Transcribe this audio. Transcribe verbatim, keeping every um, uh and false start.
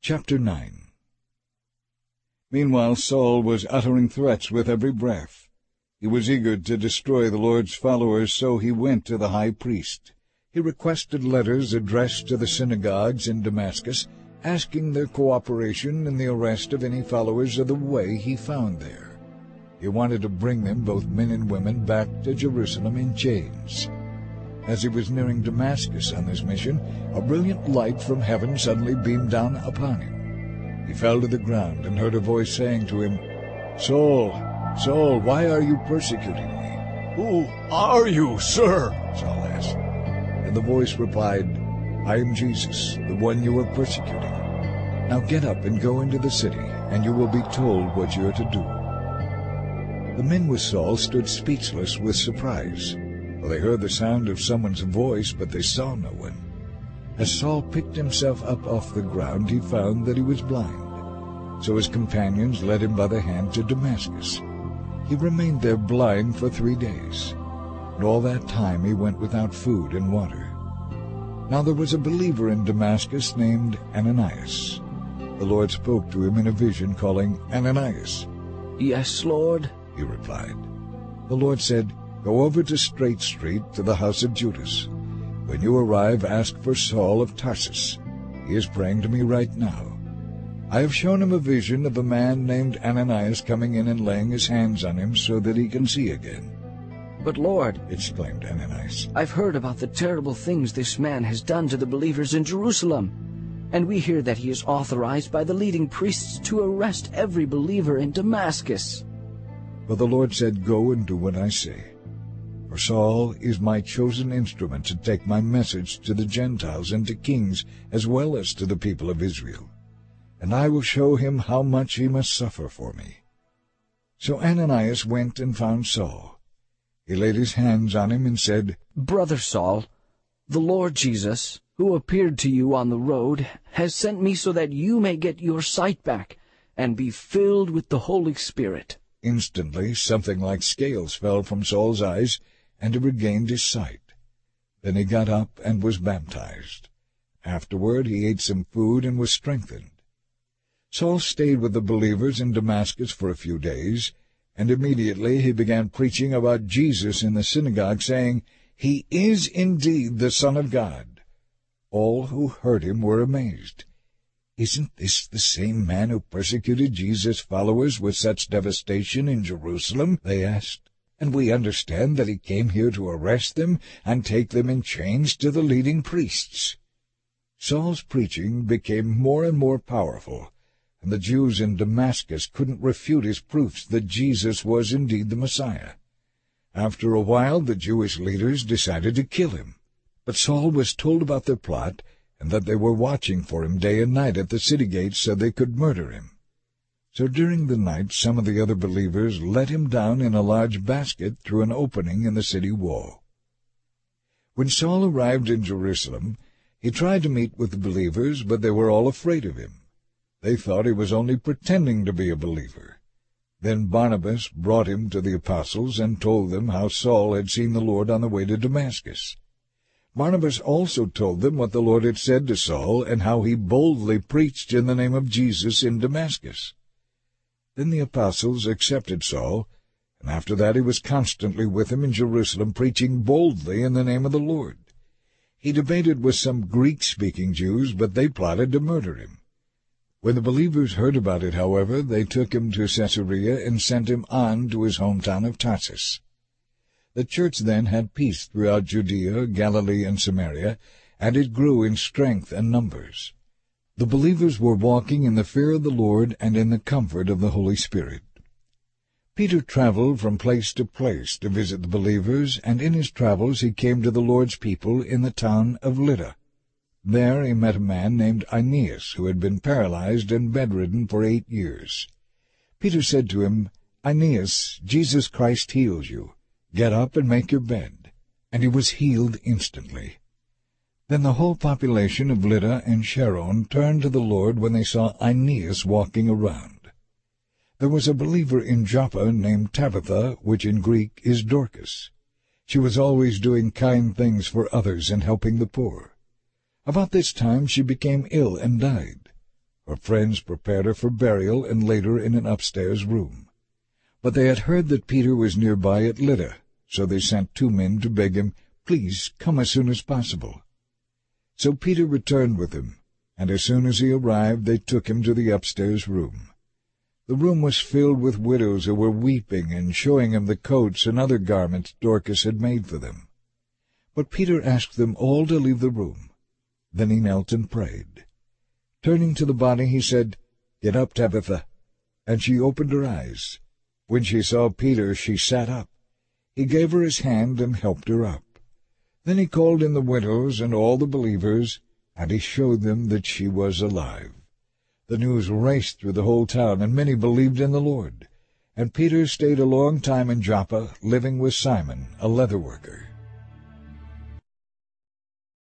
Chapter nine. Meanwhile Saul was uttering threats with every breath. He was eager to destroy the Lord's followers, so he went to the high priest. He requested letters addressed to the synagogues in Damascus, asking their cooperation in the arrest of any followers of the way he found there. He wanted to bring them, both men and women, back to Jerusalem in chains. As he was nearing Damascus on this mission, a brilliant light from heaven suddenly beamed down upon him. He fell to the ground and heard a voice saying to him, "Saul, Saul, why are you persecuting me?" "Who are you, sir?" Saul asked. And the voice replied, "I am Jesus, the one you are persecuting. Now get up and go into the city, and you will be told what you are to do." The men with Saul stood speechless with surprise, for they heard the sound of someone's voice, but they saw no one. As Saul picked himself up off the ground, he found that he was blind. So his companions led him by the hand to Damascus. He remained there blind for three days, and all that time he went without food and water. Now there was a believer in Damascus named Ananias. The Lord spoke to him in a vision, calling, "Ananias." "Yes, Lord," he replied. The Lord said, "Go over to Straight Street to the house of Judas. When you arrive, ask for Saul of Tarsus. He is praying to me right now. I have shown him a vision of a man named Ananias coming in and laying his hands on him so that he can see again." "But Lord," exclaimed Ananias, "I've heard about the terrible things this man has done to the believers in Jerusalem. And we hear that he is authorized by the leading priests to arrest every believer in Damascus." But the Lord said, "Go and do what I say. For Saul is my chosen instrument to take my message to the Gentiles and to kings as well as to the people of Israel. And I will show him how much he must suffer for me." So Ananias went and found Saul. He laid his hands on him and said, "Brother Saul, the Lord Jesus, who appeared to you on the road, has sent me so that you may get your sight back and be filled with the Holy Spirit." Instantly something like scales fell from Saul's eyes, and he regained his sight. Then he got up and was baptized. Afterward he ate some food and was strengthened. Saul stayed with the believers in Damascus for a few days, and immediately he began preaching about Jesus in the synagogue, saying, "He is indeed the Son of God." All who heard him were amazed. "Isn't this the same man who persecuted Jesus' followers with such devastation in Jerusalem?" they asked. "And we understand that he came here to arrest them and take them in chains to the leading priests." Saul's preaching became more and more powerful, and the Jews in Damascus couldn't refute his proofs that Jesus was indeed the Messiah. After a while, the Jewish leaders decided to kill him. But Saul was told about their plot, and that they were watching for him day and night at the city gates so they could murder him. So during the night some of the other believers let him down in a large basket through an opening in the city wall. When Saul arrived in Jerusalem, he tried to meet with the believers, but they were all afraid of him. They thought he was only pretending to be a believer. Then Barnabas brought him to the apostles and told them how Saul had seen the Lord on the way to Damascus. Barnabas also told them what the Lord had said to Saul and how he boldly preached in the name of Jesus in Damascus. Then the apostles accepted Saul, and after that he was constantly with them in Jerusalem, preaching boldly in the name of the Lord. He debated with some Greek-speaking Jews, but they plotted to murder him. When the believers heard about it, however, they took him to Caesarea and sent him on to his hometown of Tarsus. The church then had peace throughout Judea, Galilee, and Samaria, and it grew in strength and numbers. The believers were walking in the fear of the Lord and in the comfort of the Holy Spirit. Peter traveled from place to place to visit the believers, and in his travels he came to the Lord's people in the town of Lydda. There he met a man named Aeneas, who had been paralyzed and bedridden for eight years. Peter said to him, "Aeneas, Jesus Christ heals you. Get up and make your bed." And he was healed instantly. Then the whole population of Lydda and Sharon turned to the Lord when they saw Aeneas walking around. There was a believer in Joppa named Tabitha, which in Greek is Dorcas. She was always doing kind things for others and helping the poor. About this time she became ill and died. Her friends prepared her for burial and laid her in an upstairs room. But they had heard that Peter was nearby at Lydda, so they sent two men to beg him, "Please come as soon as possible." So Peter returned with them, and as soon as he arrived they took him to the upstairs room. The room was filled with widows who were weeping and showing him the coats and other garments Dorcas had made for them. But Peter asked them all to leave the room. Then he knelt and prayed. Turning to the body, he said, "Get up, Tabitha." And she opened her eyes. When she saw Peter, she sat up. He gave her his hand and helped her up. Then he called in the widows and all the believers, and he showed them that she was alive. The news raced through the whole town, and many believed in the Lord. And Peter stayed a long time in Joppa, living with Simon, a leather worker.